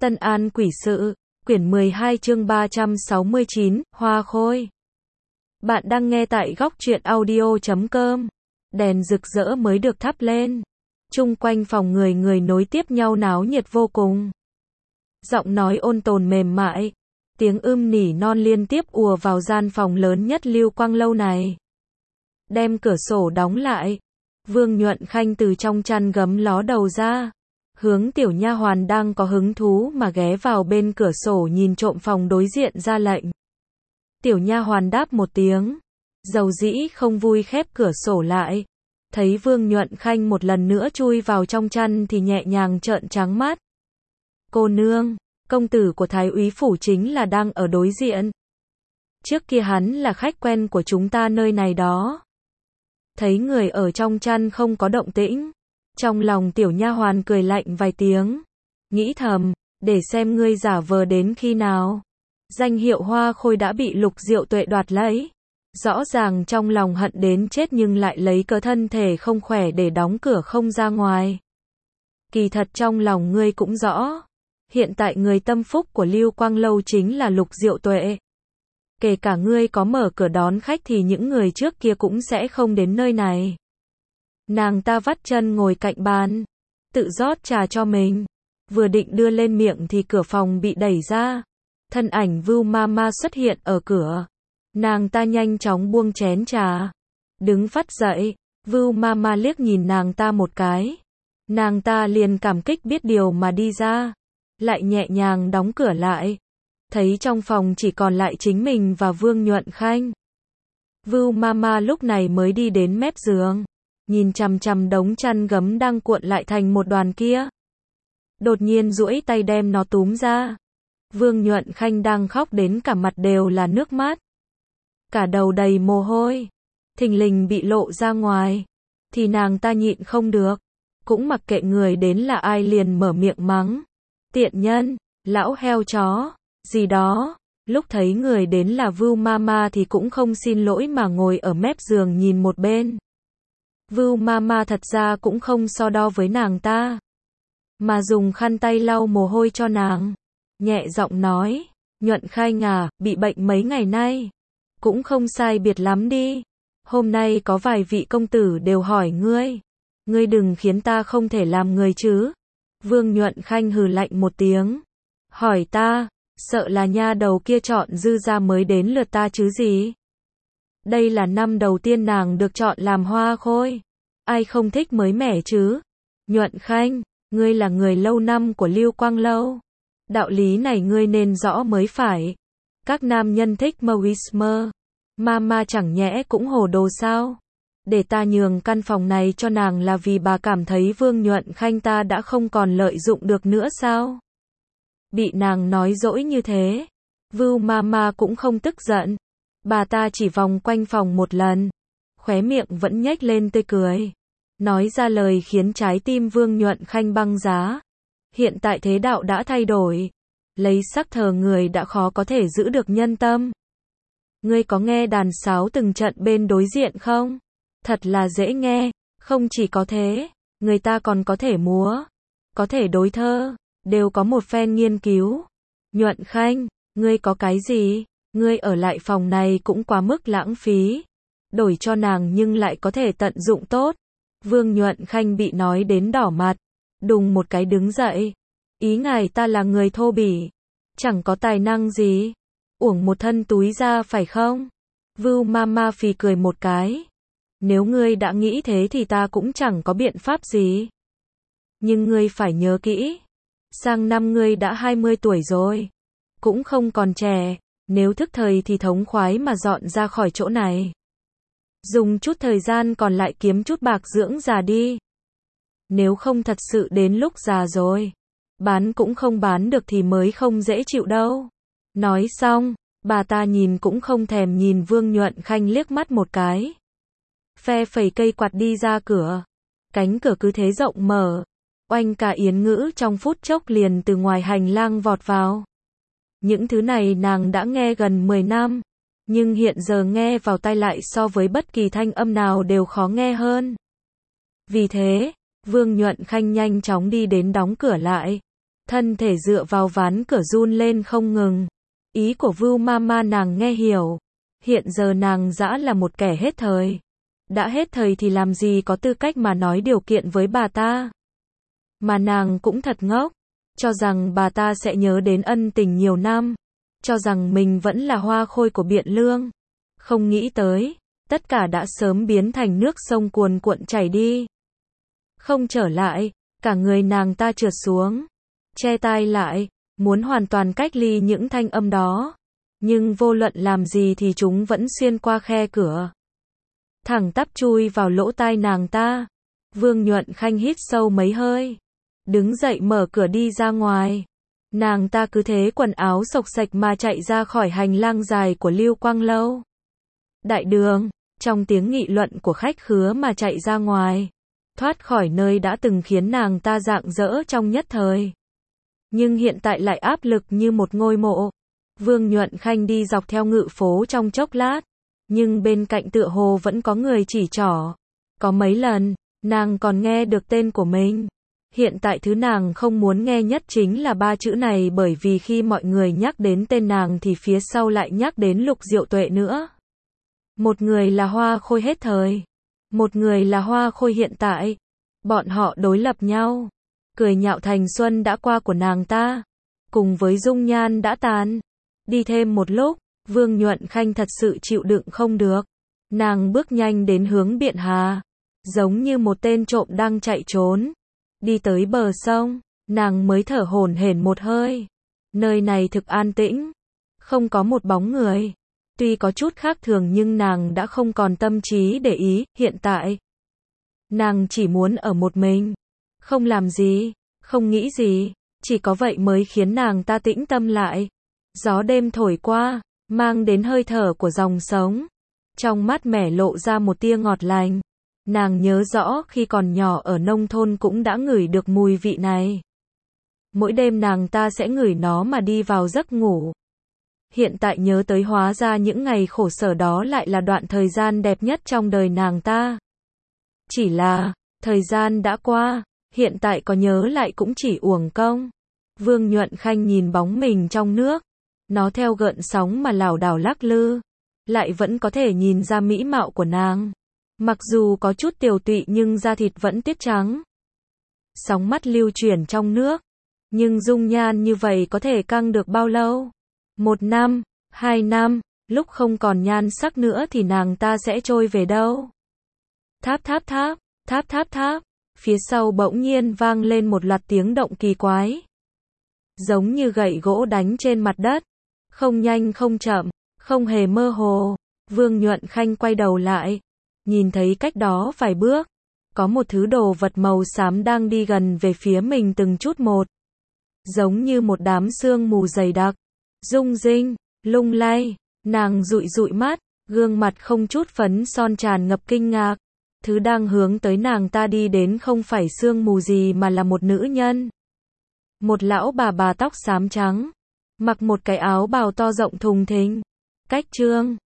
Tân An Quỷ Sự, quyển 12 chương 369, Hoa Khôi. Bạn đang nghe tại góc truyện audio.com. Đèn rực rỡ mới được thắp lên. Chung quanh phòng người người nối tiếp nhau náo nhiệt vô cùng. Giọng nói ôn tồn mềm mại. Tiếng nỉ non liên tiếp ùa vào gian phòng lớn nhất Lưu Quang Lâu này. Đem cửa sổ đóng lại. Vương Nhuận Khanh từ trong chăn gấm ló đầu ra. Hướng tiểu nha hoàn đang có hứng thú mà ghé vào bên cửa sổ nhìn trộm phòng đối diện ra lệnh. Tiểu nha hoàn đáp một tiếng. Dầu dĩ không vui khép cửa sổ lại. Thấy Vương Nhuận Khanh một lần nữa chui vào trong chăn thì nhẹ nhàng trợn trắng mắt. Cô nương, công tử của Thái úy phủ chính là đang ở đối diện. Trước kia hắn là khách quen của chúng ta nơi này đó. Thấy người ở trong chăn không có động tĩnh. Trong lòng tiểu nha hoàn cười lạnh vài tiếng. Nghĩ thầm, để xem ngươi giả vờ đến khi nào. Danh hiệu Hoa Khôi đã bị Lục Diệu Tuệ đoạt lấy. Rõ ràng trong lòng hận đến chết nhưng lại lấy cớ thân thể không khỏe để đóng cửa không ra ngoài. Kỳ thật trong lòng ngươi cũng rõ. Hiện tại người tâm phúc của Lưu Quang Lâu chính là Lục Diệu Tuệ. Kể cả ngươi có mở cửa đón khách thì những người trước kia cũng sẽ không đến nơi này. Nàng ta vắt chân ngồi cạnh bàn, tự rót trà cho mình. Vừa định đưa lên miệng thì cửa phòng bị đẩy ra. Thân ảnh Vưu Mama xuất hiện ở cửa. Nàng ta nhanh chóng buông chén trà. Đứng phắt dậy, Vưu Mama liếc nhìn nàng ta một cái. Nàng ta liền cảm kích biết điều mà đi ra. Lại nhẹ nhàng đóng cửa lại. Thấy trong phòng chỉ còn lại chính mình và Vương Nhuận Khanh. Vưu Mama lúc này mới đi đến mép giường. Nhìn chằm chằm đống chăn gấm đang cuộn lại thành một đoàn kia. Đột nhiên duỗi tay đem nó túm ra. Vương Nhuận Khanh đang khóc đến cả mặt đều là nước mắt. Cả đầu đầy mồ hôi. Thình lình bị lộ ra ngoài. Thì nàng ta nhịn không được. Cũng mặc kệ người đến là ai liền mở miệng mắng. Tiện nhân, lão heo chó, gì đó. Lúc thấy người đến là Vưu Mama thì cũng không xin lỗi mà ngồi ở mép giường nhìn một bên. Vưu Mama thật ra cũng không so đo với nàng ta. Mà dùng khăn tay lau mồ hôi cho nàng. Nhẹ giọng nói, Nhuận Khanh à, bị bệnh mấy ngày nay. Cũng không sai biệt lắm đi. Hôm nay có vài vị công tử đều hỏi ngươi. Ngươi đừng khiến ta không thể làm người chứ. Vương Nhuận Khanh hừ lạnh một tiếng. Hỏi ta, sợ là nha đầu kia chọn dư ra mới đến lượt ta chứ gì. Đây là năm đầu tiên nàng được chọn làm Hoa Khôi. Ai không thích mới mẻ chứ. Nhuận Khanh, ngươi là người lâu năm của Lưu Quang Lâu. Đạo lý này ngươi nên rõ mới phải. Các nam nhân thích mơ whismer. Mama chẳng nhẽ cũng hồ đồ sao. Để ta nhường căn phòng này cho nàng là vì bà cảm thấy Vương Nhuận Khanh ta đã không còn lợi dụng được nữa sao. Bị nàng nói dỗi như thế. Vưu Mama cũng không tức giận. Bà ta chỉ vòng quanh phòng một lần. Khóe miệng vẫn nhếch lên tươi cười. Nói ra lời khiến trái tim Vương Nhuận Khanh băng giá. Hiện tại thế đạo đã thay đổi. Lấy sắc thờ người đã khó có thể giữ được nhân tâm. Ngươi có nghe đàn sáo từng trận bên đối diện không? Thật là dễ nghe. Không chỉ có thế, người ta còn có thể múa. Có thể đối thơ. Đều có một phen nghiên cứu. Nhuận Khanh, ngươi có cái gì? Ngươi ở lại phòng này cũng quá mức lãng phí. Đổi cho nàng nhưng lại có thể tận dụng tốt. Vương Nhuận Khanh bị nói đến đỏ mặt. Đùng một cái đứng dậy. Ý ngài ta là người thô bỉ. Chẳng có tài năng gì. Uổng một thân túi ra phải không? Vưu Mama phì cười một cái. Nếu ngươi đã nghĩ thế thì ta cũng chẳng có biện pháp gì. Nhưng ngươi phải nhớ kỹ. Sang năm ngươi đã 20 tuổi rồi. Cũng không còn trẻ. Nếu thức thời thì thống khoái mà dọn ra khỏi chỗ này. Dùng chút thời gian còn lại kiếm chút bạc dưỡng già đi. Nếu không thật sự đến lúc già rồi. Bán cũng không bán được thì mới không dễ chịu đâu. Nói xong, bà ta nhìn cũng không thèm nhìn Vương Nhuận Khanh liếc mắt một cái. Phe phẩy cây quạt đi ra cửa. Cánh cửa cứ thế rộng mở. Oanh cả Yến Ngữ trong phút chốc liền từ ngoài hành lang vọt vào. Những thứ này nàng đã nghe gần 10 năm. Nhưng hiện giờ nghe vào tai lại so với bất kỳ thanh âm nào đều khó nghe hơn. Vì thế, Vương Nhuận Khanh nhanh chóng đi đến đóng cửa lại. thân thể dựa vào ván cửa run lên không ngừng. Ý của Vưu Mama nàng nghe hiểu. Hiện giờ nàng dã là một kẻ hết thời. Đã hết thời thì làm gì có tư cách mà nói điều kiện với bà ta. Mà nàng cũng thật ngốc. Cho rằng bà ta sẽ nhớ đến ân tình nhiều năm. Cho rằng mình vẫn là hoa khôi của Biện Lương. Không nghĩ tới, tất cả đã sớm biến thành nước sông cuồn cuộn chảy đi. Không trở lại, cả người nàng ta trượt xuống. Che tai lại, muốn hoàn toàn cách ly những thanh âm đó. Nhưng vô luận làm gì thì chúng vẫn xuyên qua khe cửa. Thẳng tắp chui vào lỗ tai nàng ta. Vương Nhuận Khanh hít sâu mấy hơi. Đứng dậy mở cửa đi ra ngoài. Nàng ta cứ thế quần áo xộc xạch mà chạy ra khỏi hành lang dài của Lưu Quang Lâu. Đại đường, trong tiếng nghị luận của khách khứa mà chạy ra ngoài. Thoát khỏi nơi đã từng khiến nàng ta rạng rỡ trong nhất thời. Nhưng hiện tại lại áp lực như một ngôi mộ. Vương Nhuận Khanh đi dọc theo ngự phố trong chốc lát. Nhưng bên cạnh tựa hồ vẫn có người chỉ trỏ. Có mấy lần, nàng còn nghe được tên của mình. Hiện tại thứ nàng không muốn nghe nhất chính là 3 chữ này, bởi vì khi mọi người nhắc đến tên nàng thì phía sau lại nhắc đến Lục Diệu Tuệ nữa. Một người là hoa khôi hết thời. Một người là hoa khôi hiện tại. Bọn họ đối lập nhau. Cười nhạo thành xuân đã qua của nàng ta. Cùng với dung nhan đã tàn. Đi thêm một lúc, Vương Nhuận Khanh thật sự chịu đựng không được. Nàng bước nhanh đến hướng Biện Hà. Giống như một tên trộm đang chạy trốn. Đi tới bờ sông, nàng mới thở hổn hển một hơi. Nơi này thực an tĩnh. Không có một bóng người. Tuy có chút khác thường nhưng nàng đã không còn tâm trí để ý. Hiện tại, nàng chỉ muốn ở một mình. Không làm gì, không nghĩ gì. Chỉ có vậy mới khiến nàng ta tĩnh tâm lại. Gió đêm thổi qua, mang đến hơi thở của dòng sống. Trong mắt mẻ lộ ra một tia ngọt lành. Nàng nhớ rõ khi còn nhỏ ở nông thôn cũng đã ngửi được mùi vị này. Mỗi đêm nàng ta sẽ ngửi nó mà đi vào giấc ngủ. Hiện tại nhớ tới hóa ra những ngày khổ sở đó lại là đoạn thời gian đẹp nhất trong đời nàng ta. Chỉ là, thời gian đã qua, hiện tại có nhớ lại cũng chỉ uổng công. Vương Nhuận Khanh nhìn bóng mình trong nước. Nó theo gợn sóng mà lảo đảo lắc lư. Lại vẫn có thể nhìn ra mỹ mạo của nàng. Mặc dù có chút tiều tụy nhưng da thịt vẫn tiết trắng. Sóng mắt lưu chuyển trong nước. Nhưng dung nhan như vậy có thể căng được bao lâu? 1 năm, 2 năm, lúc không còn nhan sắc nữa thì nàng ta sẽ trôi về đâu? Tháp tháp tháp, tháp tháp tháp. Phía sau bỗng nhiên vang lên một loạt tiếng động kỳ quái. Giống như gậy gỗ đánh trên mặt đất. Không nhanh không chậm, không hề mơ hồ. Vương Nhuận Khanh quay đầu lại. Nhìn thấy cách đó vài bước. Có một thứ đồ vật màu xám đang đi gần về phía mình từng chút một. Giống như một đám sương mù dày đặc. Rung rinh, lung lay. Nàng dụi dụi mắt. Gương mặt không chút phấn son tràn ngập kinh ngạc. Thứ đang hướng tới nàng ta đi đến không phải sương mù gì mà là một nữ nhân. Một lão bà tóc xám trắng. Mặc một cái áo bào to rộng thùng thình. Cách trương,